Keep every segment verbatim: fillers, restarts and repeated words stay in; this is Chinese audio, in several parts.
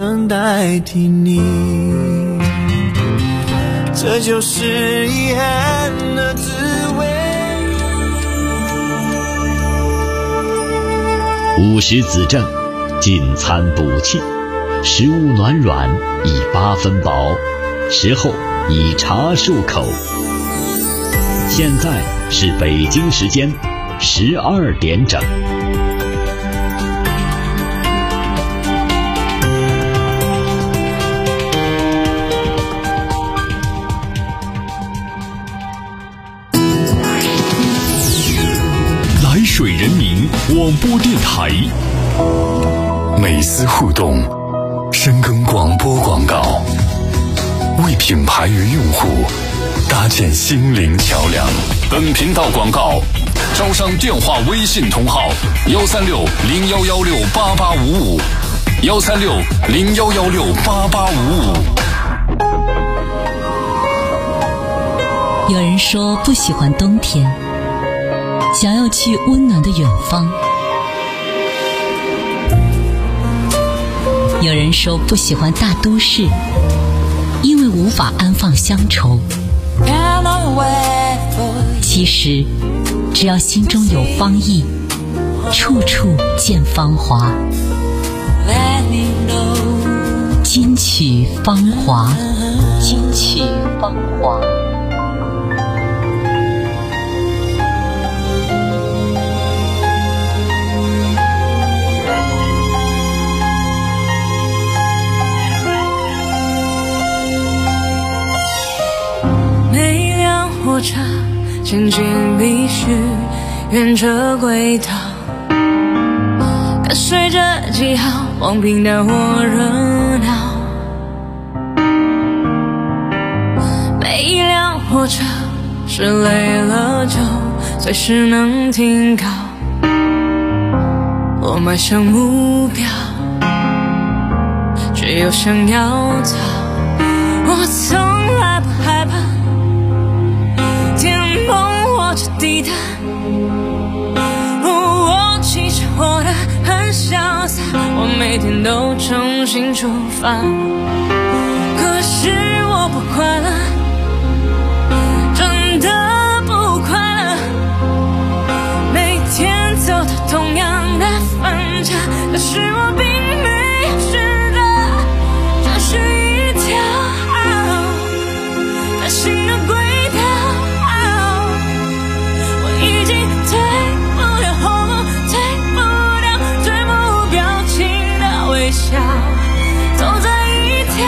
能代替你，这就是遗憾的滋味。 午时子正，进餐补气，食物暖软，以八分饱，食后以茶漱口。现在是北京时间十二点整。 来水人民广播电台， 美思互动，深耕广播广告，为品牌与用户搭建心灵桥梁。 本频道广告招商电话微信同号幺三六零幺幺六八八五五幺三六零幺幺六八八五五。 有人说不喜欢冬天，想要去温暖的远方。有人说不喜欢大都市，因为无法安放乡愁。其实只要心中有芳意，处处见芳华。金曲芳华，金曲芳华。 每辆火车前进必须沿着轨道，跟随着记号往平淡或热闹。每一辆火车是累了就随时能停靠，我迈向目标，却又想要逃。我从来不害怕天崩或者地塌，我其实活得很潇洒，我每天都重新出发。可是我不快乐，真的不快乐，每天走到同样的分岔，可是我并没有选择，这是一条单行的轨道，我已经退不了后路，退不了最目标情的微笑，走在一条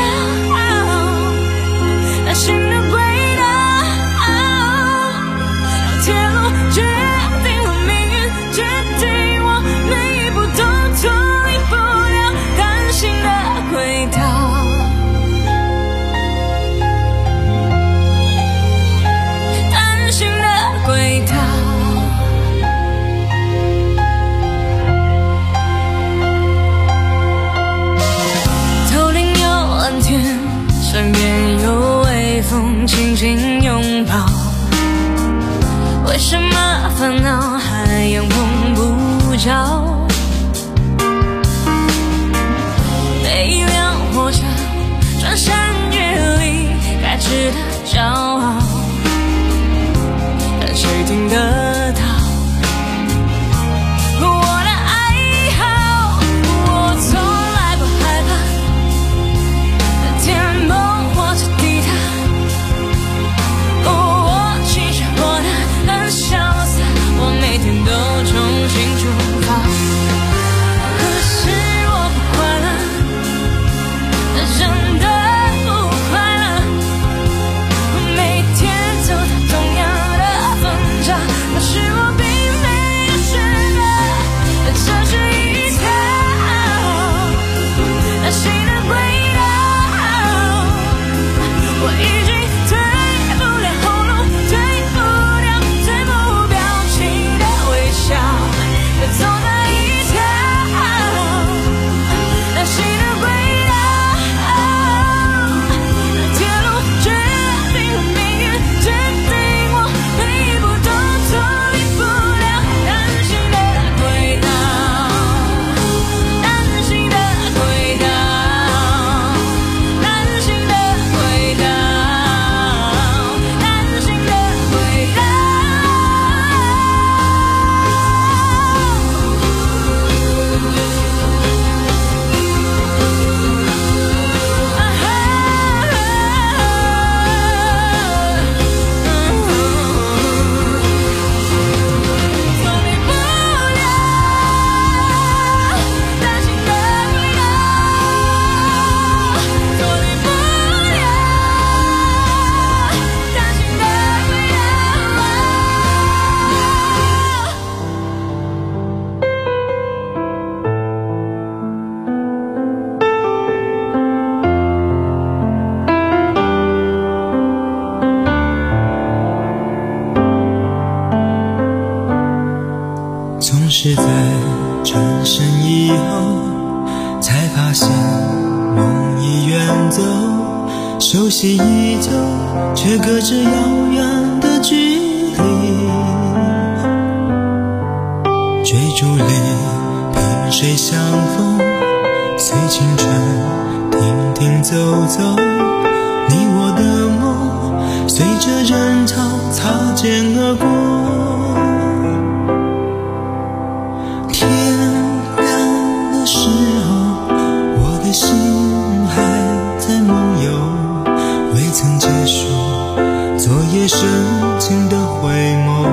单行的轨道，让铁路决定了命运，决定我每一步都脱离不了单行的轨道。单行的轨道，头顶有蓝天，身边有微风轻轻拥抱，为什么烦恼还阳碰不着？每一辆火车穿山越岭，该值得骄傲，但谁听得到我的哀嚎？我从来不害怕天崩或者地塌，我其实活得很潇洒，我每天都重新出发。可是我不快乐，真的不快乐，每走，熟悉依旧，却隔着遥远的距离。追逐里萍水相逢，随青春停停走走，你我的梦随着人潮擦肩而过。天亮的时候，我的心还在梦游，未曾结束昨夜深情的回眸。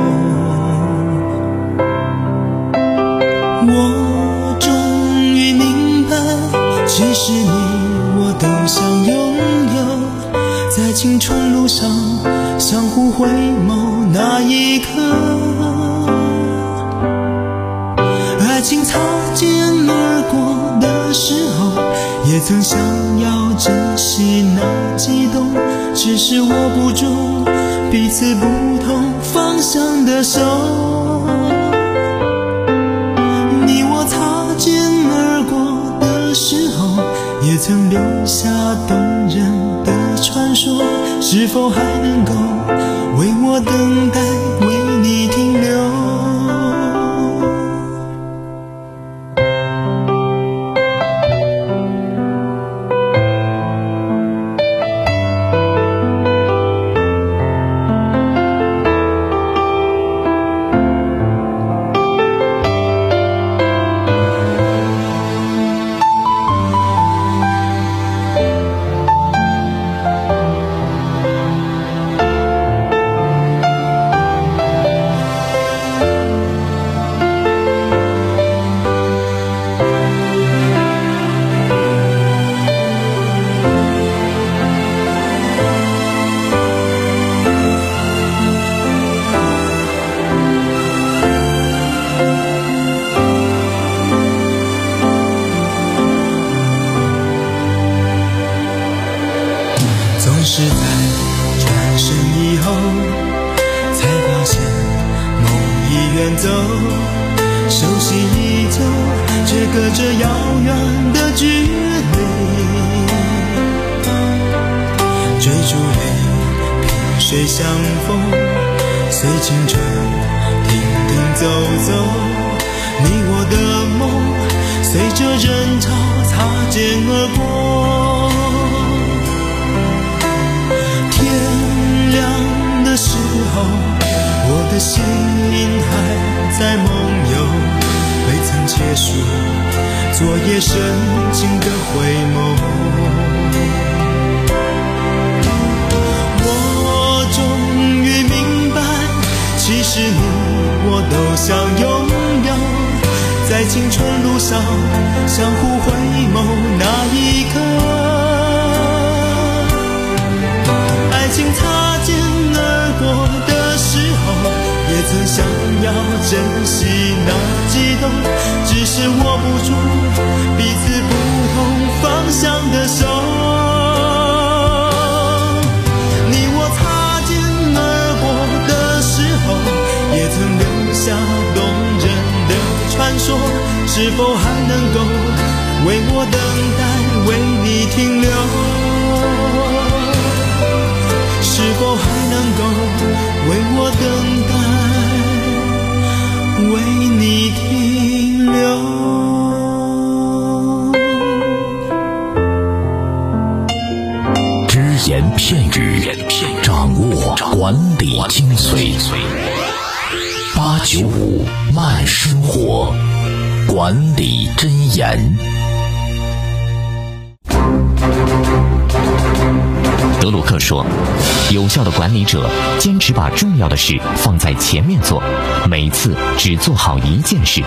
我终于明白，其实你我都想拥有，在青春路上相互回眸那一刻，爱情擦肩而过的时候，也曾想要珍惜那激动，只是握不住彼此不同方向的手。你我擦肩而过的时候，也曾留下动人的传说，是否还能够为我等待，为你停留？是在转身以后，才发现梦已远走，熟悉依旧，却隔着遥远的距离。追逐里萍水相逢，随青春停停走走，你我的梦随着人潮擦肩而过。天亮的时候，我的心还在梦游，未曾结束昨夜深情的回眸。我终于明白，其实你我都想拥有，在青春路上相互回眸那一刻，爱情擦肩而过的时候，也曾想要珍惜那激动，只是握不住彼此不同方向的手。你我擦肩而过的时候，也曾留下动人的传说，是否还能够为我等待，为你停留？是否还能够为我等待，为你停留？ 只言片语，掌握管理精髓。八九五慢生活，管理箴言。德鲁克说，有效的管理者坚持把重要的事放在前面做，每次只做好一件事。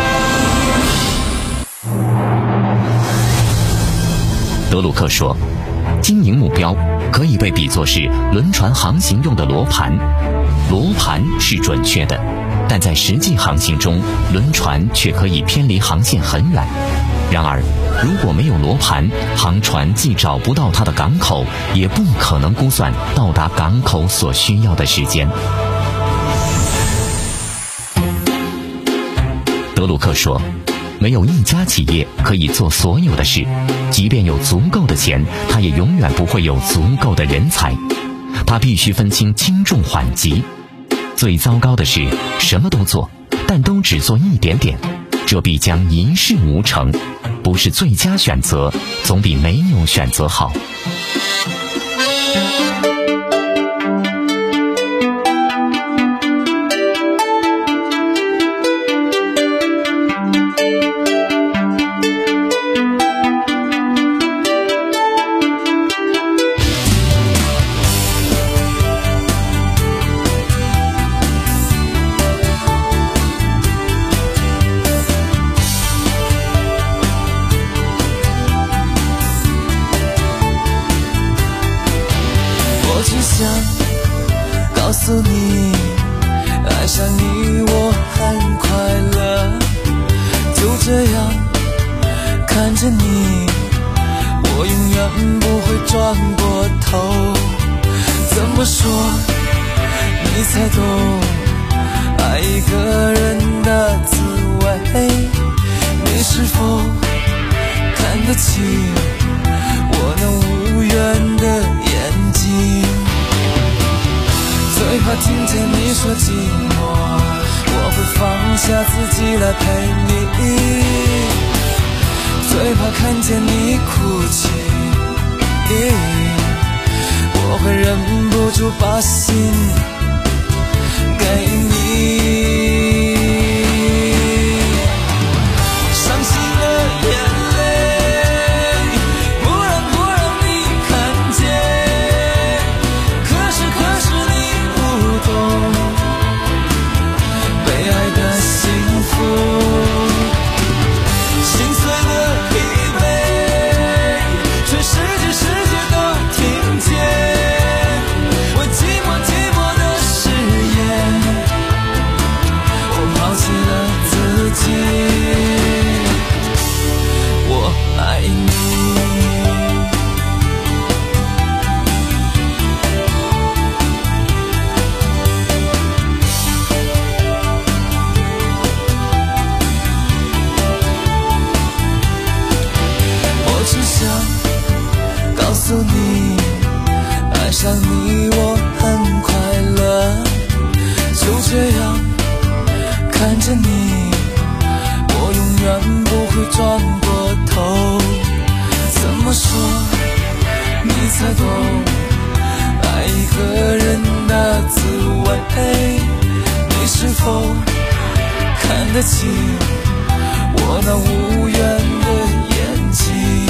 德鲁克说，经营目标可以被比作是轮船航行用的罗盘，罗盘是准确的，但在实际航行中，轮船却可以偏离航线很远。然而，如果没有罗盘，航船既找不到它的港口，也不可能估算到达港口所需要的时间。德鲁克说， 没有一家企业可以做所有的事，即便有足够的钱，它也永远不会有足够的人才。它必须分清轻重缓急。最糟糕的是，什么都做，但都只做一点点，这必将一事无成。不是最佳选择，总比没有选择好。 告诉你，爱上你我很快乐，就这样看着你，我永远不会转过头。怎么说你才懂爱一个人的滋味？你是否看得清我那无缘的眼睛？最怕听见你说寂寞，我会放下自己来陪你。最怕看见你哭泣，我会忍不住把心给你。伤心的眼泪不让不让你看见，可是可是你不懂被爱的幸福，心碎的疲惫，全世界世界都听见，我寂寞寂寞的誓言，我抛弃了自己，我爱你。告诉你，爱上你我很快乐，就这样看着你，我永远不会转过头。怎么说你才懂爱一个人的滋味？你是否看得清我那无缘的眼睛？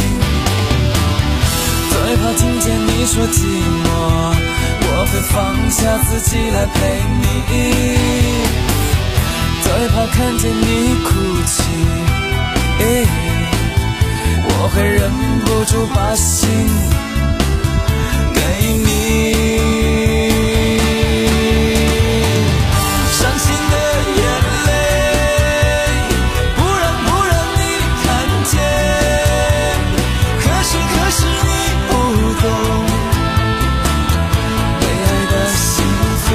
最怕听见你说寂寞，我会放下自己来陪你。最怕看见你哭泣，我会忍不住把心给你。伤心的眼泪不让不让你看见，可是可是你不懂被爱的幸福，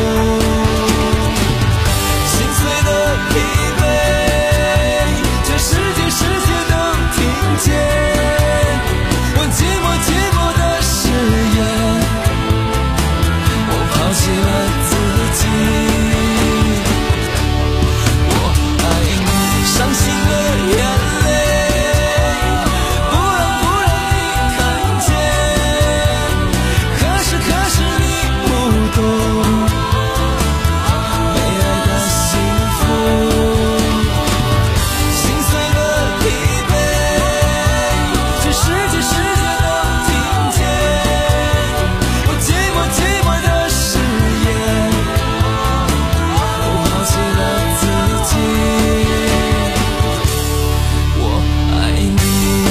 心碎的疲惫，全世界世界都听见，我寂寞寂寞的誓言，我抛弃了自己，我爱你。伤心的眼泪不让不让你看见，可是可是你不懂被爱的幸福，心碎的疲惫，全世界世界都听见，我寂寞寂寞的誓言，我抛弃了自己，我爱你。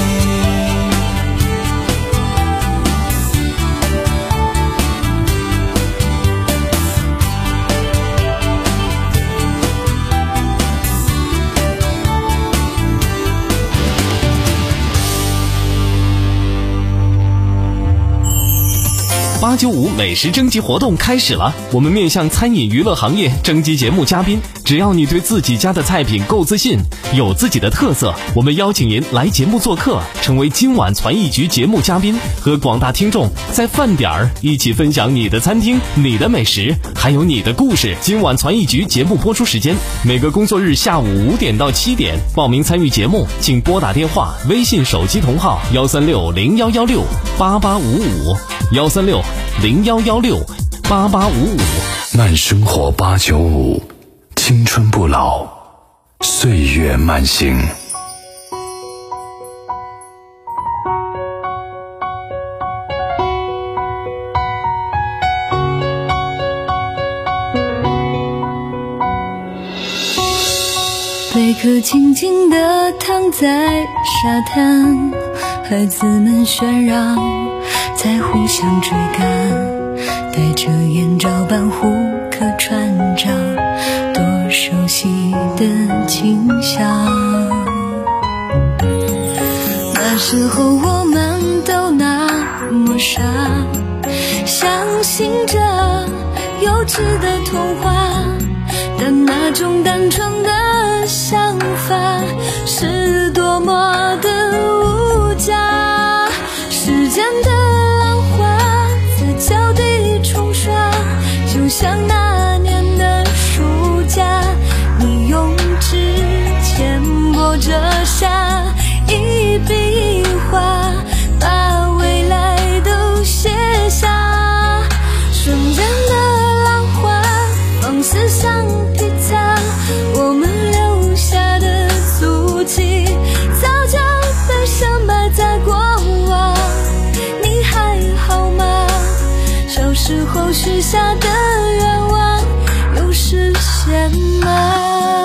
八九五美食征集活动开始了，我们面向餐饮娱乐行业征集节目嘉宾，只只要你对自己家的菜品够自信，有自己的特色，我们邀请您来节目做客，成为今晚传艺局节目嘉宾，和广大听众在饭点儿一起分享你的餐厅、你的美食，还有你的故事。今晚传艺局节目播出时间，每个工作日下午五点到七点。报名参与节目，请拨打电话、微信手机同号幺三六零幺幺六八八五五幺三六零幺幺六八八五五。 慢生活八九五，青春不老，岁月慢行。 贝壳静静地躺在沙滩，孩子们喧嚷，在互相追赶，带着眼罩般互可穿着，多熟悉的景象。那时候我们都那么傻，相信着幼稚的童话，但那种单纯的想法是多么的无价。时间的浪花在脚底冲刷，就像那年的暑假，你用指尖拨着下一笔一画，把未来都写下。瞬间的浪花放肆像披萨，我们留下的足迹早就被深埋在过往。你还好吗？小时候许下的愿望有实现吗？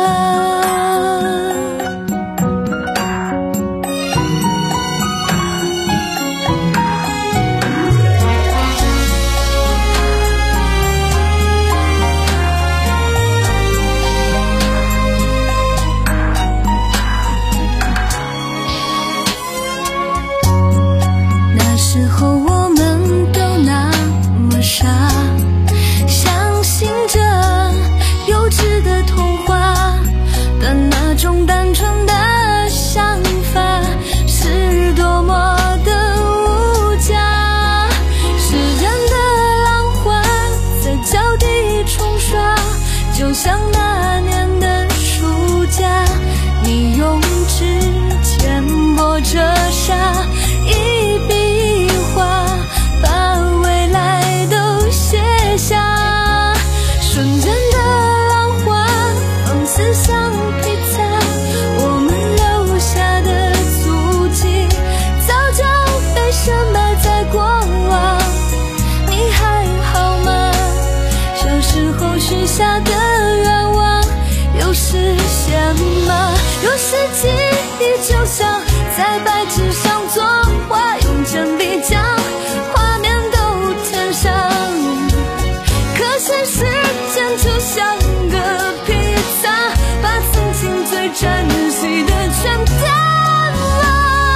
时候我们都那么傻，相信着幼稚的童话，但那种单纯的想法是多么的无价。时间的浪花在脚底冲刷，就像那年的暑假，你用指尖拨着下一笔把未来都写下。瞬间的浪花放肆像披萨，我们留下的足迹早就被深埋在过往。你还好吗？小时候许下的愿望有实现吗？有些记忆就像在白纸上作画，用铅笔将画面都填上，可现时间就像个披萨，把曾经最珍惜的全淡了。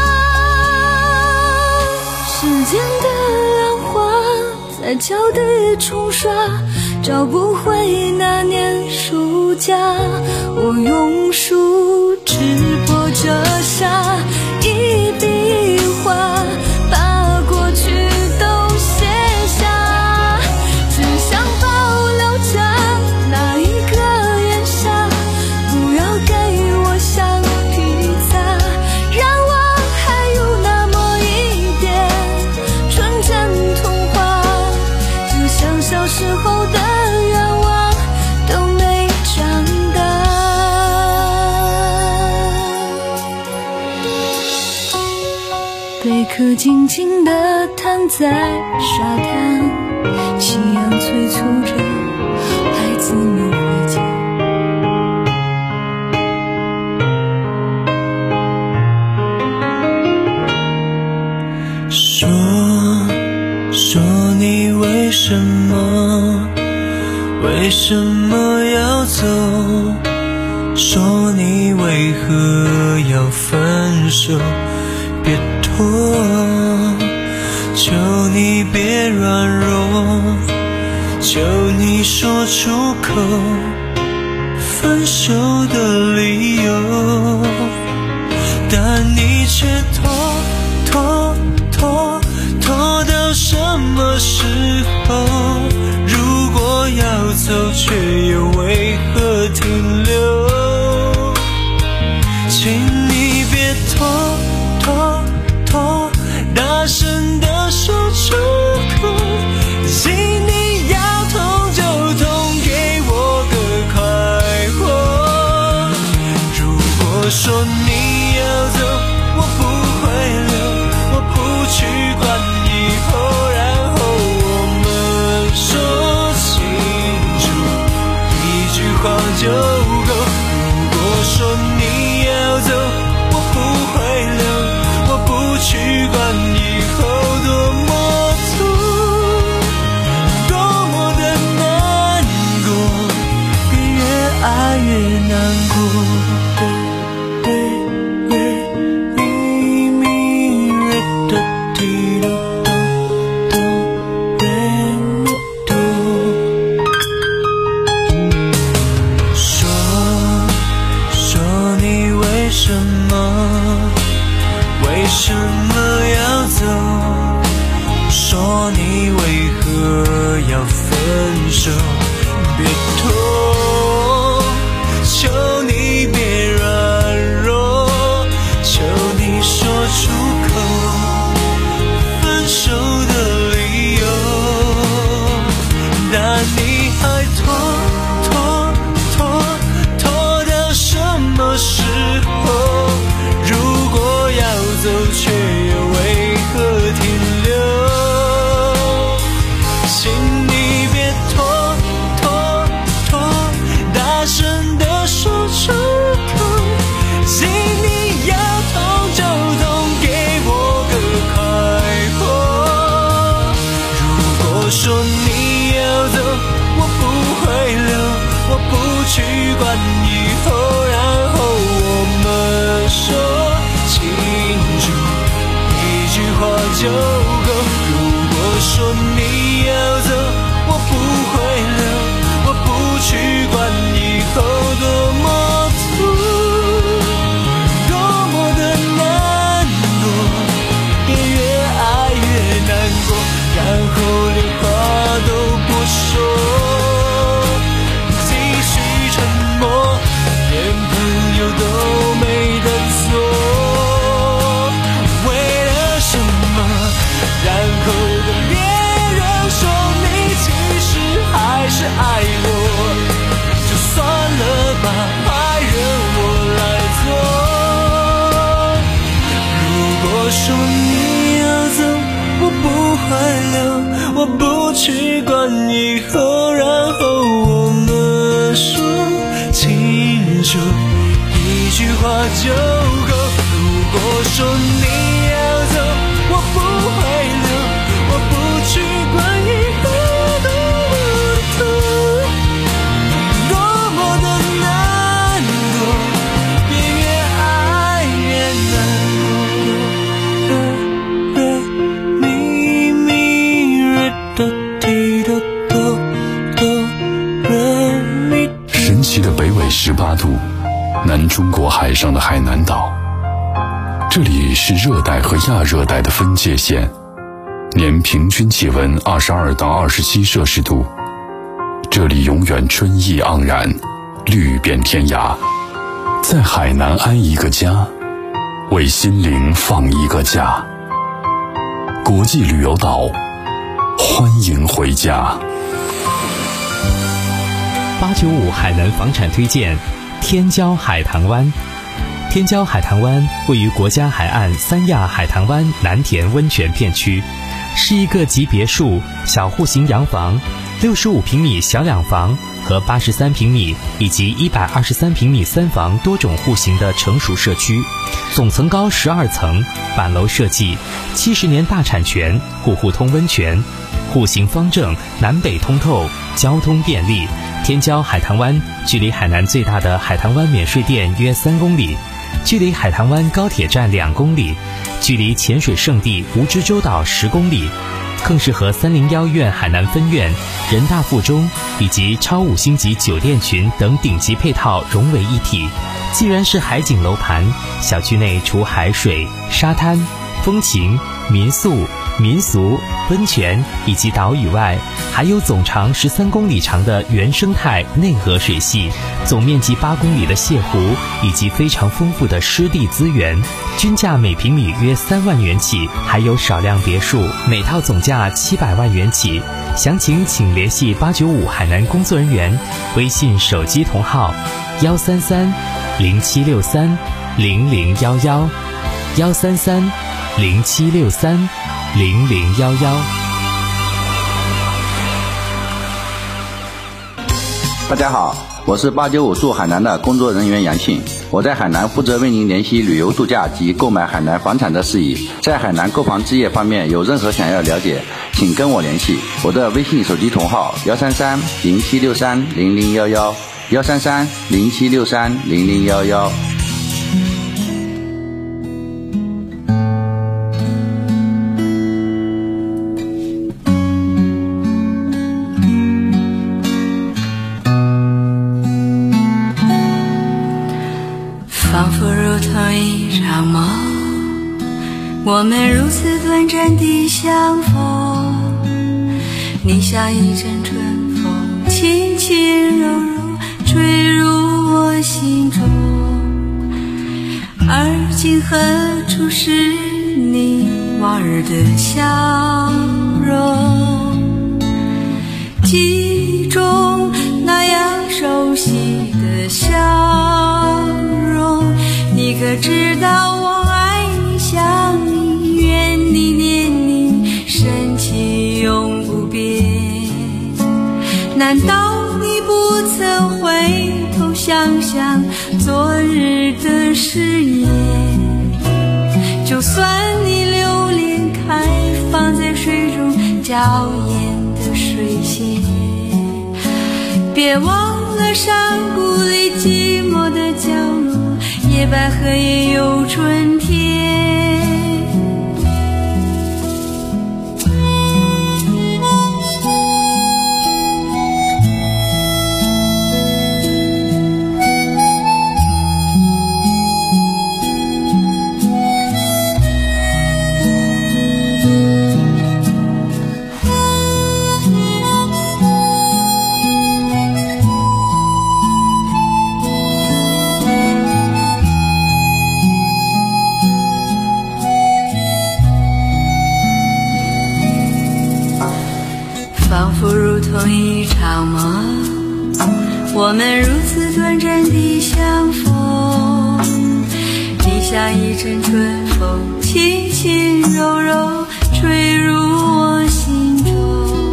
时间的浪花在脚底冲刷，找不回那年暑假，我用树枝拨着下一笔一画，把过去都写下，只想保留着那一个炎夏，不要给我像披萨，让我还有那么一点纯真童话，就像小时候的愿望都没长大。贝壳静静地躺在沙滩，夕阳催促着孩子们回家。 说说你为什么为什么要走，说你为何要分手，别拖，求你别软弱，求你说出口， 分手的理由，但你却拖拖拖拖到什么时候？如果要走，却又为何停留？请你别拖拖拖，大声地说出口，请你要痛就痛，给我个快活。如果说你要走，我不会留，我不去管以后，然后我们说清楚，一句话就够。如果说你要走，我不会留，我不去管以后多么痛，多么的难过，别越爱越难过。为什么要走？说你为何要分手？别拖，求你别软弱，求你说出口分手的理由，但你还拖拖拖拖到什么时候？如果要走，却又为何停留？请你别拖拖拖，大声地说出口，请你要痛就痛，给我个快活。如果说你要走，我不会留，我不去管以后，然后我们说清楚，一句话就够。如果说你要走，我不会留，我不去管以后多么痛，多么的难过，别越爱越难过，然后连话都不说，继续沉默，连朋友都没得做。然后跟别人说你其实还是爱我，就算了吧，还任我来做。如果说你要走，我不会留，我不去管以后，然后我们说清楚，一句话就够。如果说你要走，我不会留，我不去管以后多么痛，多么的难过，别越爱越难过。咪咪瑞哆提哆哆哆瑞咪。 神奇的北纬十八度，南中国海上的海南岛。这里是热带和亚热带的分界线，年平均气温二十二到二十七摄氏度。这里永远春意盎然，绿遍天涯。在海南安一个家，为心灵放一个假。国际旅游岛，欢迎回家。 八九五海南房产推荐：天骄海棠湾。天骄海棠湾位于国家海岸三亚海棠湾南田温泉片区，是一个集别墅、小户型洋房、六十五平米小两房和八十三平米以及一百二十三平米三房多种户型的成熟社区，总层高十二层，板楼设计，七十年大产权，户户通温泉，户型方正，南北通透，交通便利。天骄海棠湾距离海南最大的海棠湾免税店约三公里，距离海棠湾高铁站两公里，距离潜水圣地蜈支洲岛十公里， 更是和三零一院海南分院、人大附中以及超五星级酒店群等顶级配套融为一体。既然是海景楼盘，小区内除海水、沙滩、风情、民宿、民俗、温泉以及岛屿外，还有总长十三公里长的原生态内河水系，总面积八公里的泻湖，以及非常丰富的湿地资源，均价每平米约三万元起，还有少量别墅，每套总价七百万元起。详情请联系八九五海南工作人员，微信手机同号幺三三零七六三零零幺幺幺三三零七六三零零幺幺。 大家好，我是八九五驻海南的工作人员杨庆，我在海南负责为您联系旅游度假及购买海南房产的事宜。在海南购房置业方面有任何想要了解，请跟我联系，我的微信手机同号幺三三零七六三零零幺幺幺三三零七六三零零幺幺。 仿佛如同一场梦，我们如此短暂地相逢。你像一阵春风，轻轻柔柔吹入我心中。而今何处是你往日的笑容？记忆中那样熟悉的笑容，你可知道我爱你想你愿你念你深情永不变。难道你不曾回头想想昨日的誓言？就算你留恋开放在水中娇艳的水仙，别忘了山谷里寂寞的角落，野百合也有春天。仿佛如同一场梦，我们如此短暂地相逢。你像一阵春风，轻轻柔柔吹入我心中。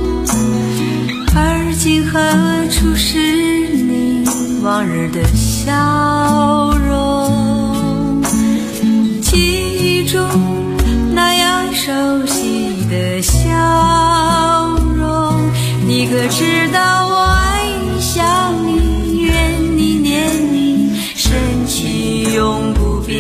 而今何处是你往日的笑容？记忆中那样熟悉的笑容，你可知道我爱你想你愿你念你深情永不变。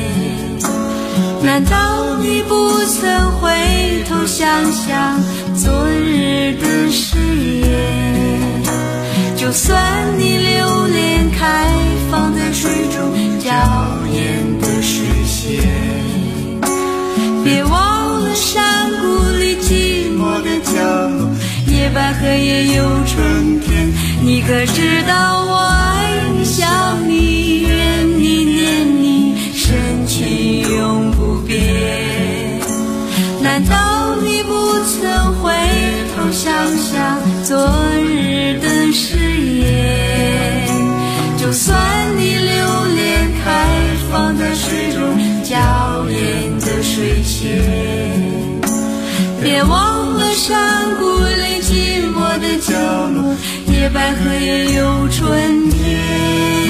难道你不曾回头想想昨日的誓言？就算你留恋开放在水中娇艳的水仙，别忘了山谷里寂寞的角落，野百合也有春天。你可知道我爱你想你愿你念你深情永不变。难道你不曾回头想想昨日的誓言？就算你留恋开放在水中娇艳的水仙，别忘了山谷里寂寞的角落，野百合也有春天。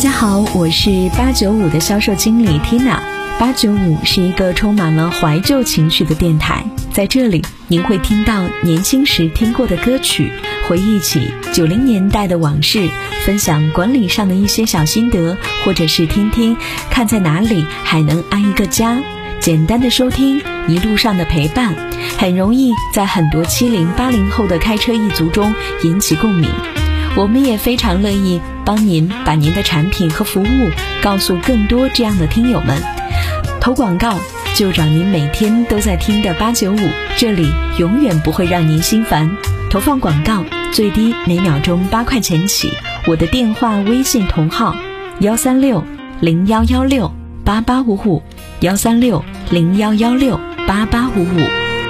家好，我是八九五的销售经理 Tina。八九五是一个充满了怀旧情绪的电台，在这里您会听到年轻时听过的歌曲，回忆起九零年代的往事，分享管理上的一些小心得，或者是听听看在哪里还能安一个家。简单的收听，一路上的陪伴，很容易在很多七零八零后的开车一族中引起共鸣。我们也非常乐意帮您把您的产品和服务告诉更多这样的听友们。投广告就找您每天都在听的八九五，这里永远不会让您心烦。投放广告最低每秒钟八块钱起，我的电话微信同号幺三六零幺幺六八八五五，幺三六零幺幺六八八五五。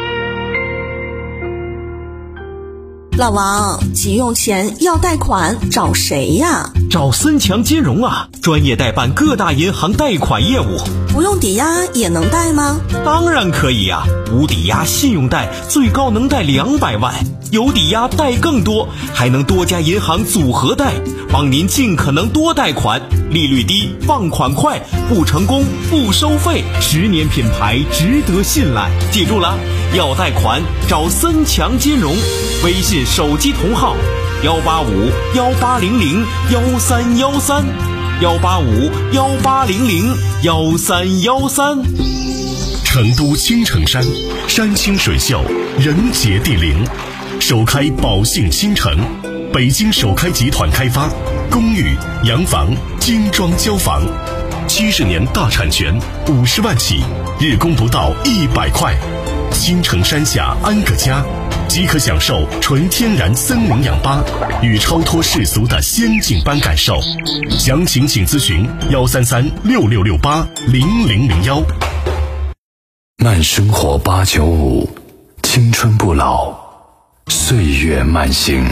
老王，急用钱要贷款，找谁呀？ 找森强金融啊，专业代办各大银行贷款业务。 不用抵押也能贷吗？ 当然可以呀、啊，无抵押信用贷最高能贷两百万，有抵押贷更多，还能多家银行组合贷，帮您尽可能多贷款，利率低，放款快，不成功不收费，十年品牌值得信赖。记住了，要贷款找森强金融，微信手机同号幺八五幺八零零幺三幺三，幺八五幺八零零幺三幺三。 成都青城山，山清水秀，人杰地灵，首开宝兴新城，北京首开集团开发，公寓、洋房、精装交房，七十年大产权，五十万起，日供不到一百块。新城山下安个家，即可享受纯天然森林氧吧与超脱世俗的仙境般感受。详情请咨询幺三三六六六八零零零幺。 慢生活八九五，青春不老，岁月慢行。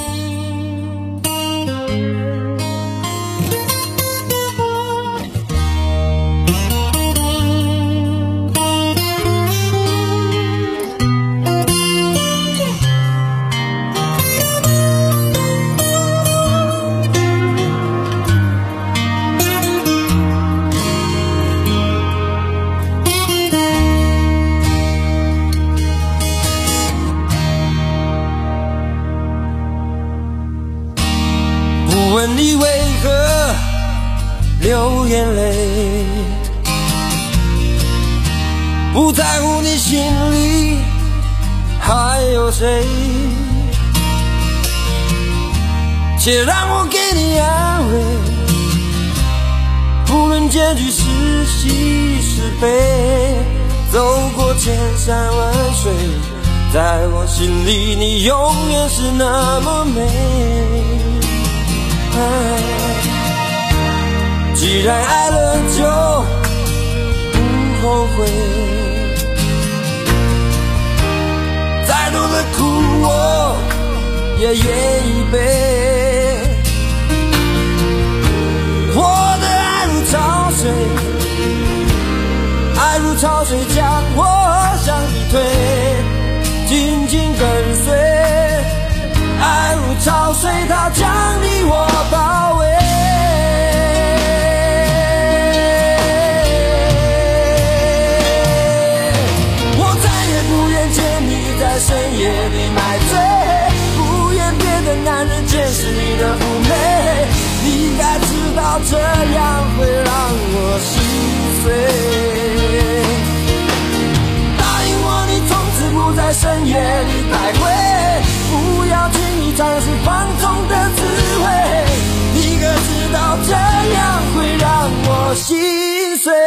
问你为何流眼泪，不在乎你心里还有谁，且让我给你安慰，不论结局是喜是悲，走过千山万水，在我心里你永远是那么美。既然爱了就不后悔，再多的苦我也愿意背。我的爱如潮水，爱如潮水将我向逼退，紧紧跟随。爱如潮水，它将你我包围。我再也不愿见你在深夜里买醉，不愿别的男人见识你的妩媚。你该知道这样会让我心碎。答应我，你从此不在深夜里徘徊，不要轻易尝试放纵的滋味，你可知道这样会让我心碎。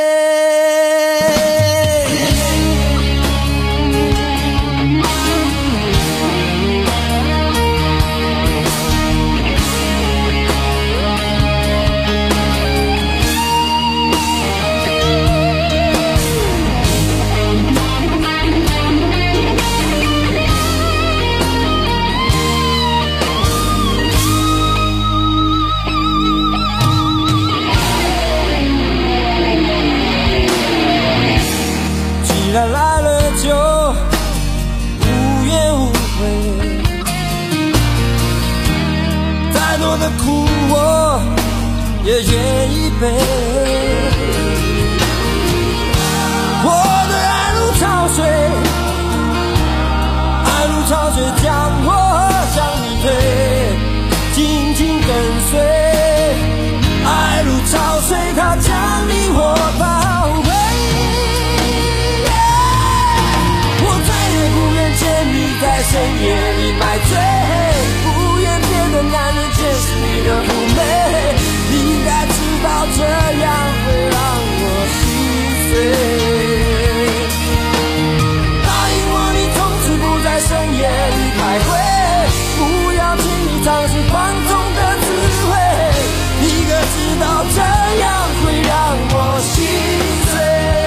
既然来了就无怨无悔，再多的苦我也愿意背。我的爱如潮水，爱如潮水将我向你推，紧紧跟随。爱如潮水，它将你我包围。我再也不愿见你在深夜里买醉，不愿别的男人见识你的妩媚。你应该知道这样会让我心碎。答应我，你从此不在深夜里徘徊，不要轻易尝试放纵的滋味。你可知道这样会让我心碎。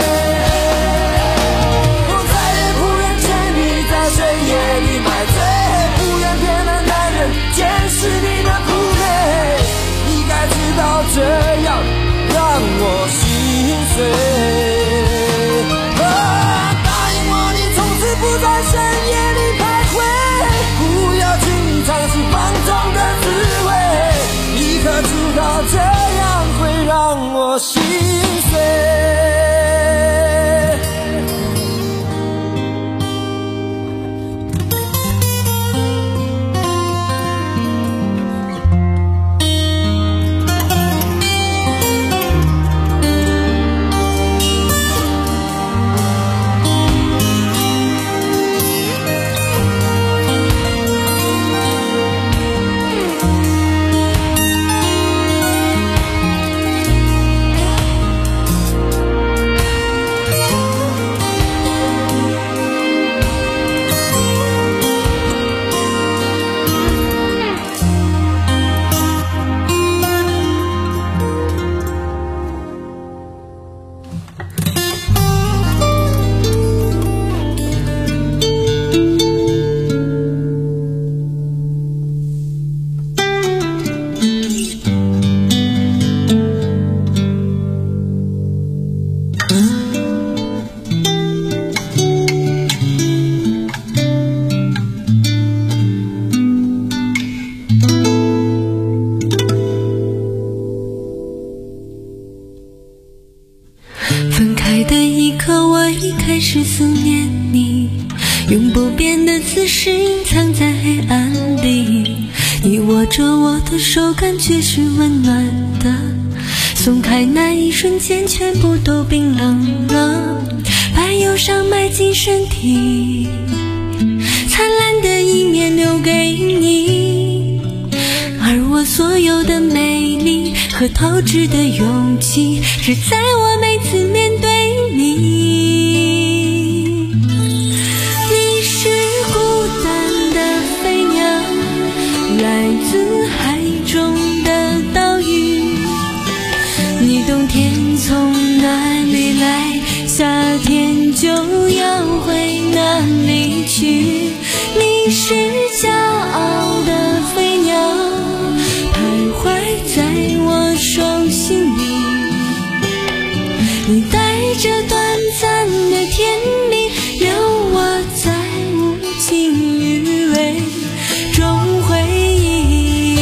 我再也不愿见你在深夜里买醉，不愿别的男人见识你的妩媚。你该知道这样让我心碎。啊，答应我，你从此不在深夜里徘徊，不要轻易尝试放纵的滋味。你可知道这样会让我心碎。 分开的一刻，我已开始思念你，用不变的姿势隐藏在黑暗里。你握着我的手，感觉是温暖的，松开那一瞬间，全部都冰冷了，把忧伤埋进身体，灿烂的一面留给你，而我所有的美丽和透支的勇气，只在我每次面对你。你是孤单的飞鸟，来自海中的岛屿，你冬天从哪里来，夏天就要回哪里去。你是骄傲的飞鸟，徘徊在我手心里，你带着短暂的甜蜜，留我在无尽余味中回忆。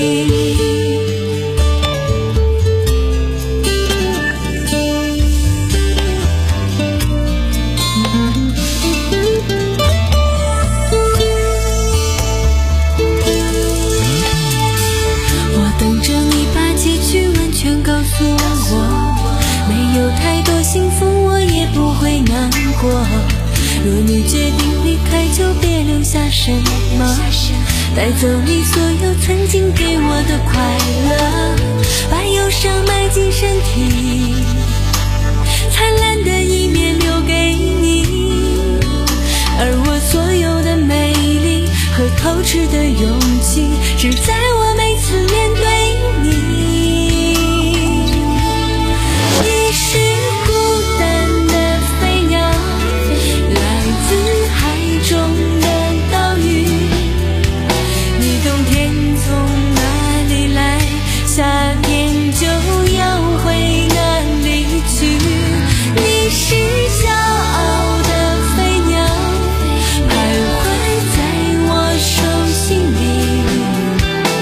我等着你把结局完全告诉我，没有太多幸福我也不会难过，若你决定离开就别留下什么，带走你所有曾经给我的快乐，把忧伤埋进身体，灿烂的一面留给你，而我所有的美丽和透支的勇气，只在我每次面对你。你是孤单的飞鸟，来自海中的岛屿，你冬天从哪里来，夏天就要回哪里去。你是骄傲的飞鸟，徘徊在我手心里，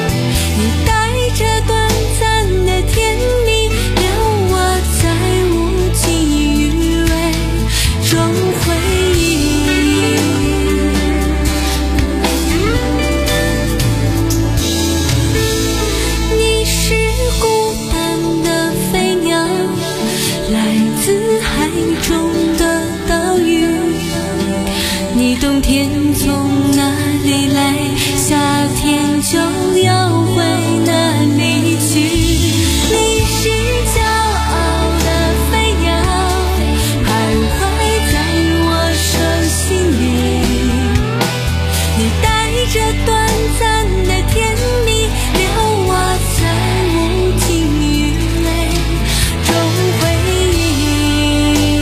冬天从哪里来，夏天就要回哪里去。你是骄傲的飞鸟，徘徊在我手心里，你带着短暂的甜蜜，留我在无尽余味中回忆。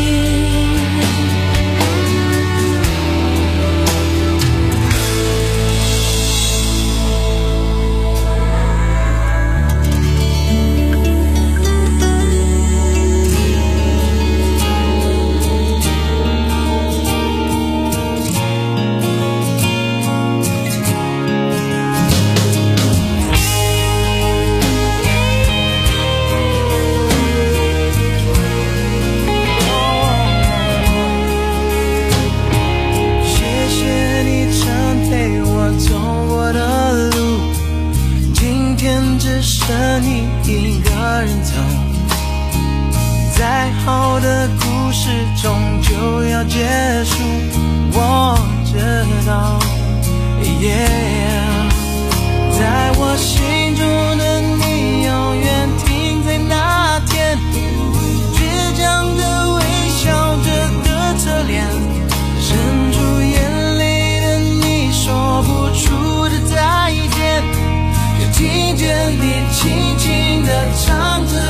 再好的故事终究要结束，我知道、yeah、在我心中的你永远停在那天，倔强的微笑着的侧脸，渗出眼泪的你说不出的再见，就听见你轻轻地唱着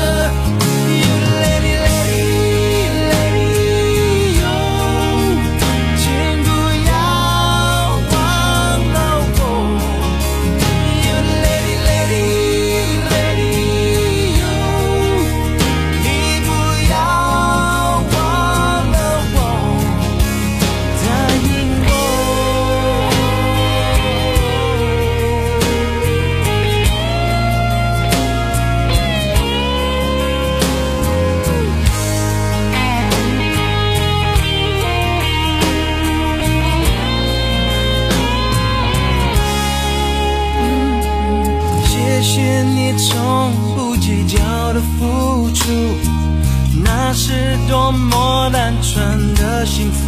从不计较的付出，那是多么单纯的幸福。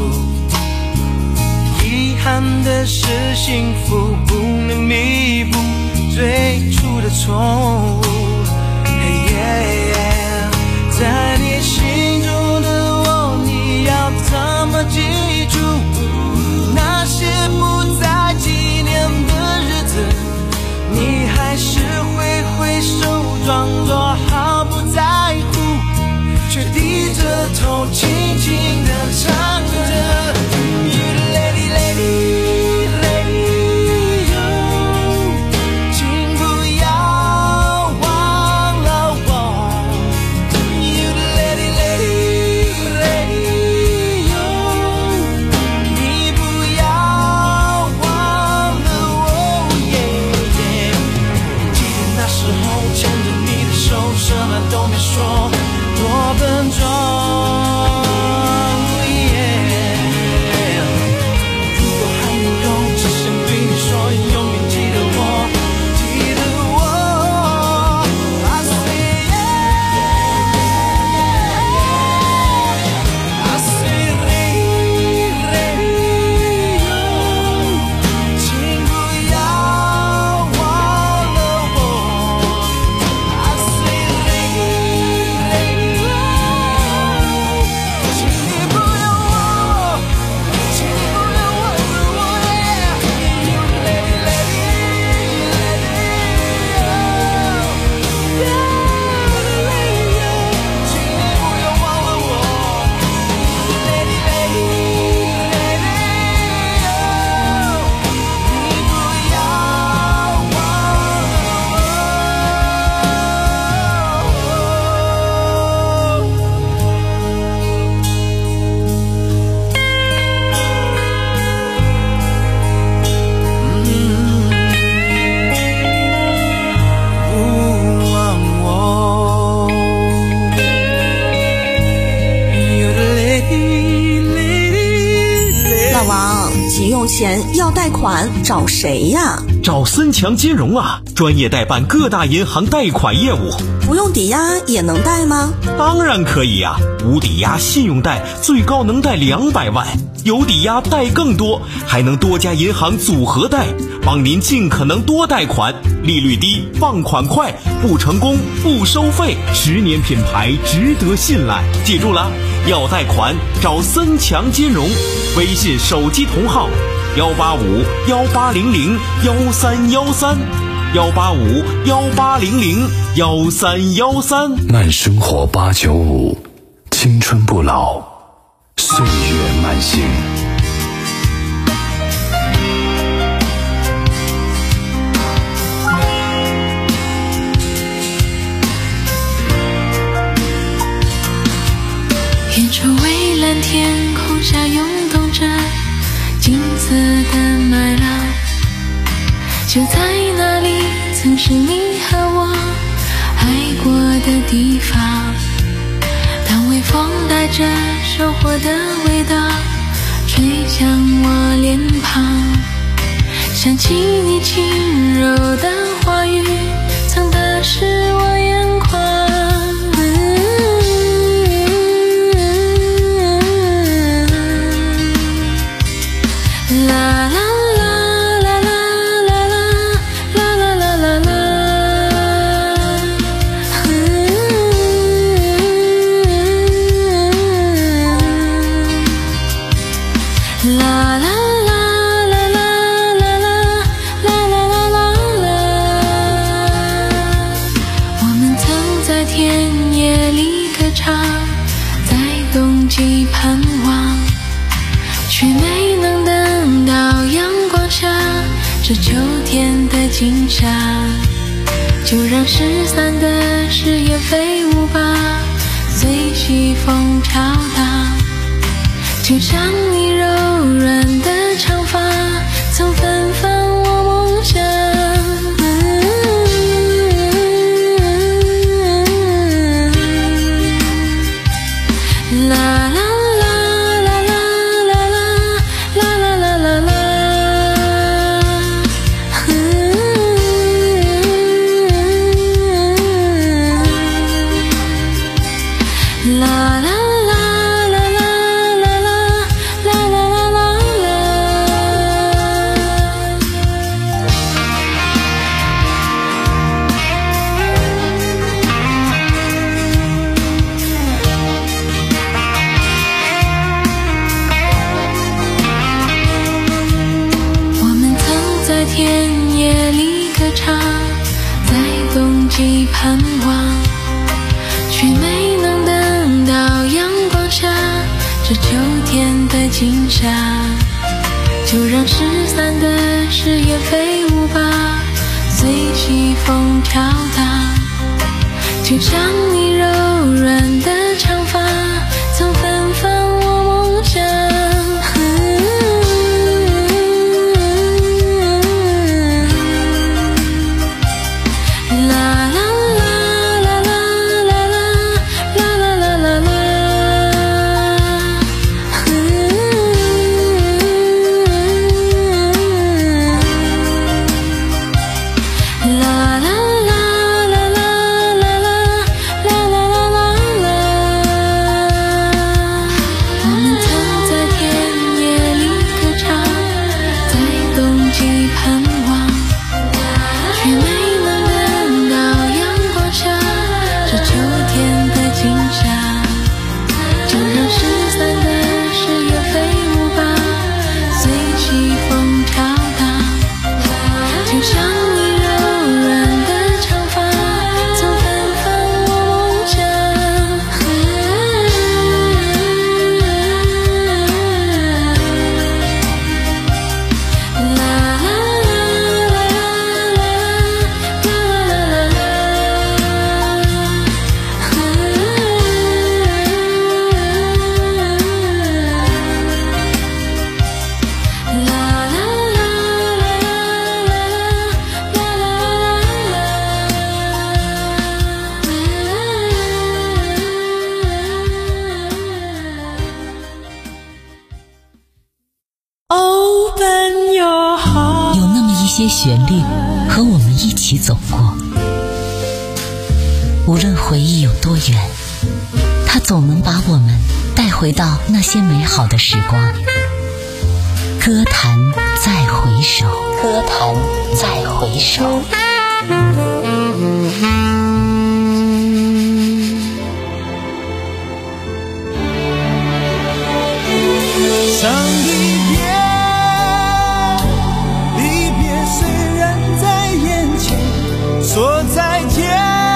遗憾的是幸福不能弥补最初的错误、hey yeah yeah、在你心中的我，你要怎么记住那些不再纪念的日子，你还是会挥手装作毫不在乎，却低着头轻轻地唱着 You lady lady lady you， 请不要忘了我 You lady lady lady you， 你不要忘了我 yeah, yeah。 记得那时候牵着你的手，什么都没说，多笨拙。 钱要贷款找谁呀？ 找森强金融啊，专业代办各大银行贷款业务。 不用抵押也能贷吗？ 当然可以呀、啊，无抵押信用贷最高能贷两百万，有抵押贷更多，还能多家银行组合贷，帮您尽可能多贷款，利率低，放款快，不成功不收费， 十年品牌，值得信赖。 记住了，要贷款找森强金融，微信手机同号幺八五幺八零零幺三幺三。幺八五幺八零零幺三幺三， 慢生活八九五，青春不老，岁月慢行。 远处蔚蓝天空下涌动着金色的麦浪，就在那里曾是你和我爱过的地方。当微风带着收获的味道吹向我脸庞，想起你轻柔的话语曾打湿我眼眶。啦啦盼望，却没能等到阳光下这秋天的景象。就让失散的誓言飞舞吧，随西风飘荡。就像你柔软的长发曾芬芳我梦想。啦啦田野里歌唱，在冬季盼望，却没能等到阳光下这秋天的景象。就让失散的誓言飞舞吧，随西风飘荡。就像你柔软的长发曾芬芳我梦想。啦啦啦啦啦啦啦啦啦啦啦啦。 些旋律和我们一起走过。无论回忆有多远，它总能把我们带回到那些美好的时光。歌坛再回首，歌坛再回首。 像离别，离别虽然在眼前，说再见，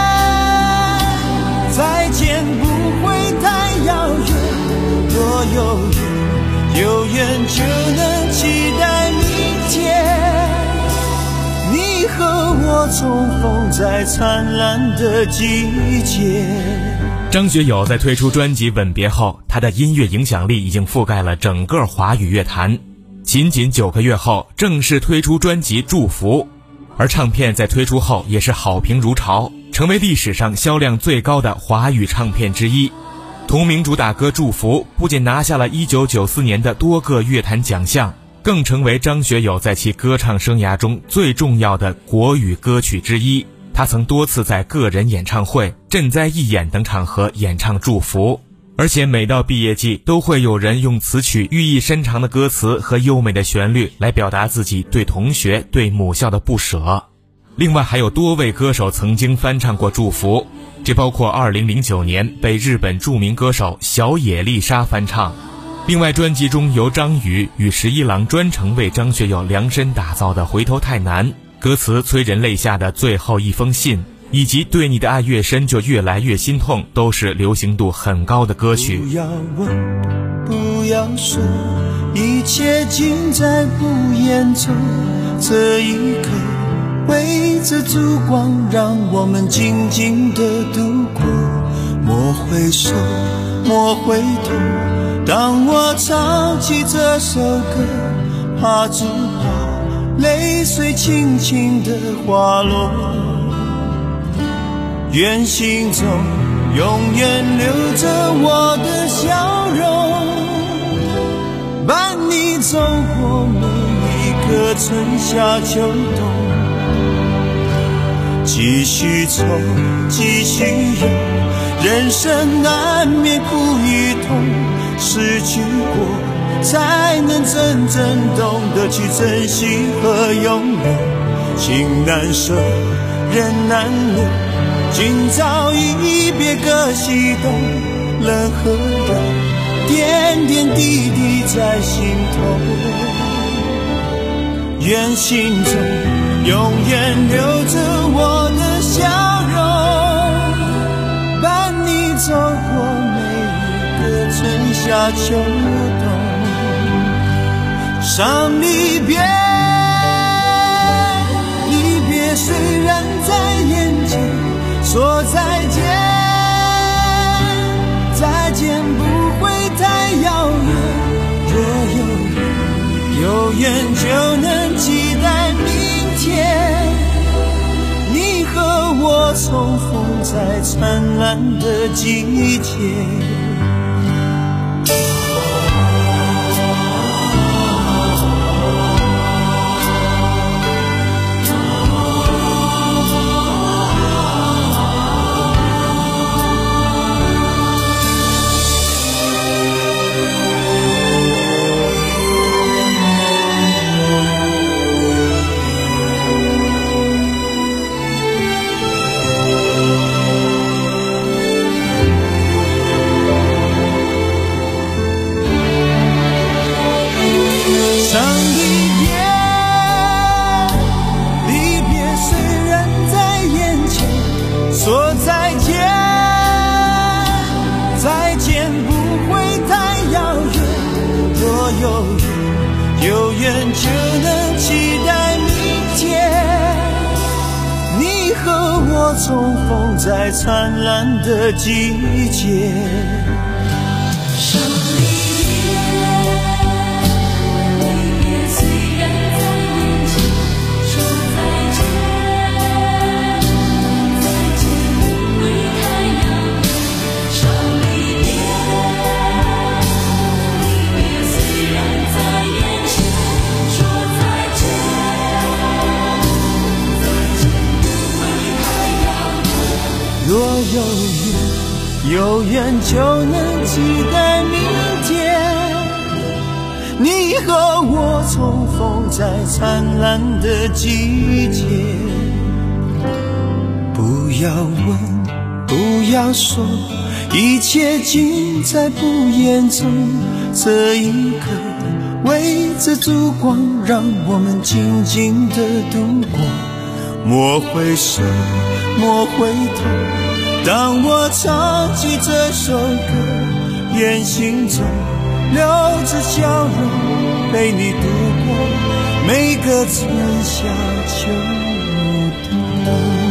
再见不会太遥远。若有缘，有缘就能期待明天，你和我重逢在灿烂的季节。 张学友在推出专辑《吻别》后，他的音乐影响力已经覆盖了整个华语乐坛。仅仅九个月后，正式推出专辑《祝福》，而唱片在推出后也是好评如潮，成为历史上销量最高的华语唱片之一。同名主打歌《祝福》不仅拿下了一九九四年的多个乐坛奖项，更成为张学友在其歌唱生涯中最重要的国语歌曲之一。他曾多次在个人演唱会、赈灾义演等场合演唱《祝福》，而且每到毕业季都会有人用词曲寓意深长的歌词和优美的旋律来表达自己对同学、对母校的不舍。另外还有多位歌手曾经翻唱过《祝福》，这包括二零零九年被日本著名歌手小野丽莎翻唱。另外专辑中由张宇与十一郎专程为张学友量身打造的《回头太难》，歌词催人泪下的最后一封信，以及对你的爱越深就越来越心痛，都是流行度很高的歌曲。 不要问，不要说，一切尽在不言中。这一刻围着烛光，让我们静静地度过。莫回首，莫回头，当我唱起这首歌，怕只怕泪水轻轻地滑落，愿心中永远留着我的笑容，伴你走过每一个春夏秋冬，继续走，继续游，人生难免苦与痛，失去过才能真正懂得去珍惜和拥有。情难舍，人难留，今朝一别各西东，冷和热，点点滴滴在心头。愿心中永远留着我的笑容，伴你走过每一个春夏秋冬。伤离别，离别虽然在眼前，说再见，再见不会太遥远。若有缘，有缘就能期待明天，你和我重逢在灿烂的季节。说再见，再见不会太遥远。若有缘，有缘就能期待明天，你和我重逢在灿烂的季节。 有缘就能期待明天，你和我重逢在灿烂的季节。不要问，不要说，一切尽在不言中。这一刻围着烛光，让我们静静地度过。莫回首，莫回头，当我唱起这首歌，眼睛中流着笑容，陪你度过每个春夏秋冬。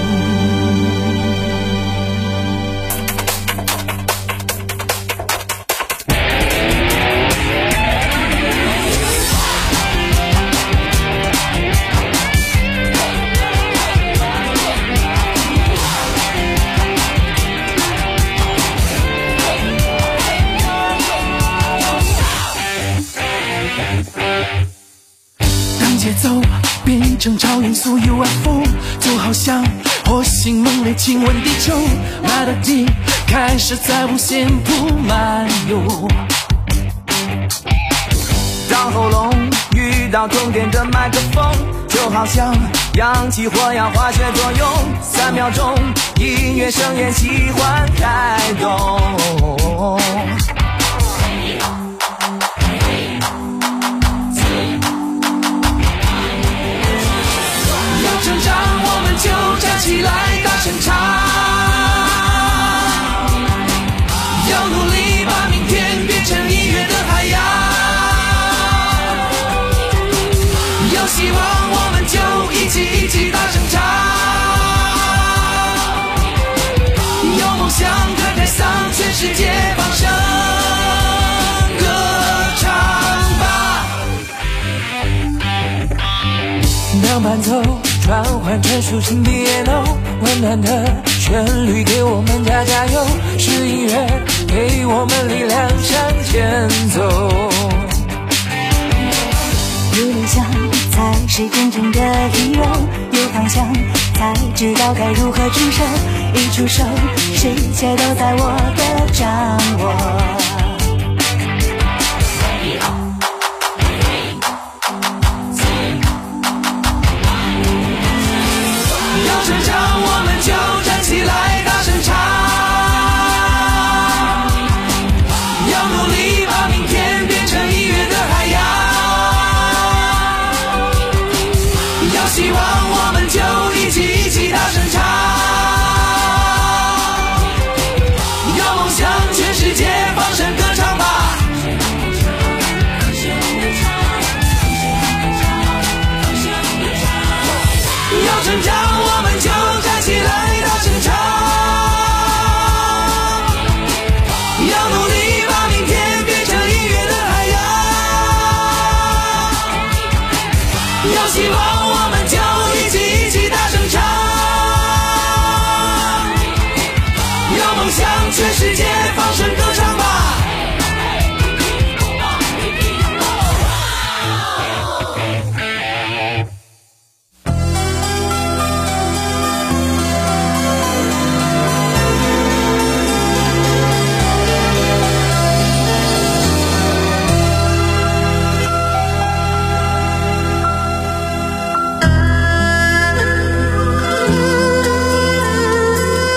节奏变成超音速 U F O， 就好像火星猛烈亲吻地球 ，Melody 开始在无限铺漫游。当喉咙遇到通电的麦克风，就好像氧气或氧化学作用，三秒钟音乐声演喜欢开动。就站起来，大声唱！要努力把明天变成音乐的海洋。有希望，我们就一起一起大声唱。有梦想，开开嗓，全世界放声歌唱吧。当伴奏转换成抒情 piano， 温暖的旋律给我们加加油，是音乐给我们力量向前走。 有理想才是真正的 hero， 有方向才知道该如何出手，一出手，世界都在我的掌握。 我们就站起来，大声唱！要努力把明天变成音乐的海洋。有希望，我们就一起一起大声唱。有梦想，全世界放声歌唱吧！要成长，我们就站起来，大声唱！要努力把明天变成音乐的海洋。有希望。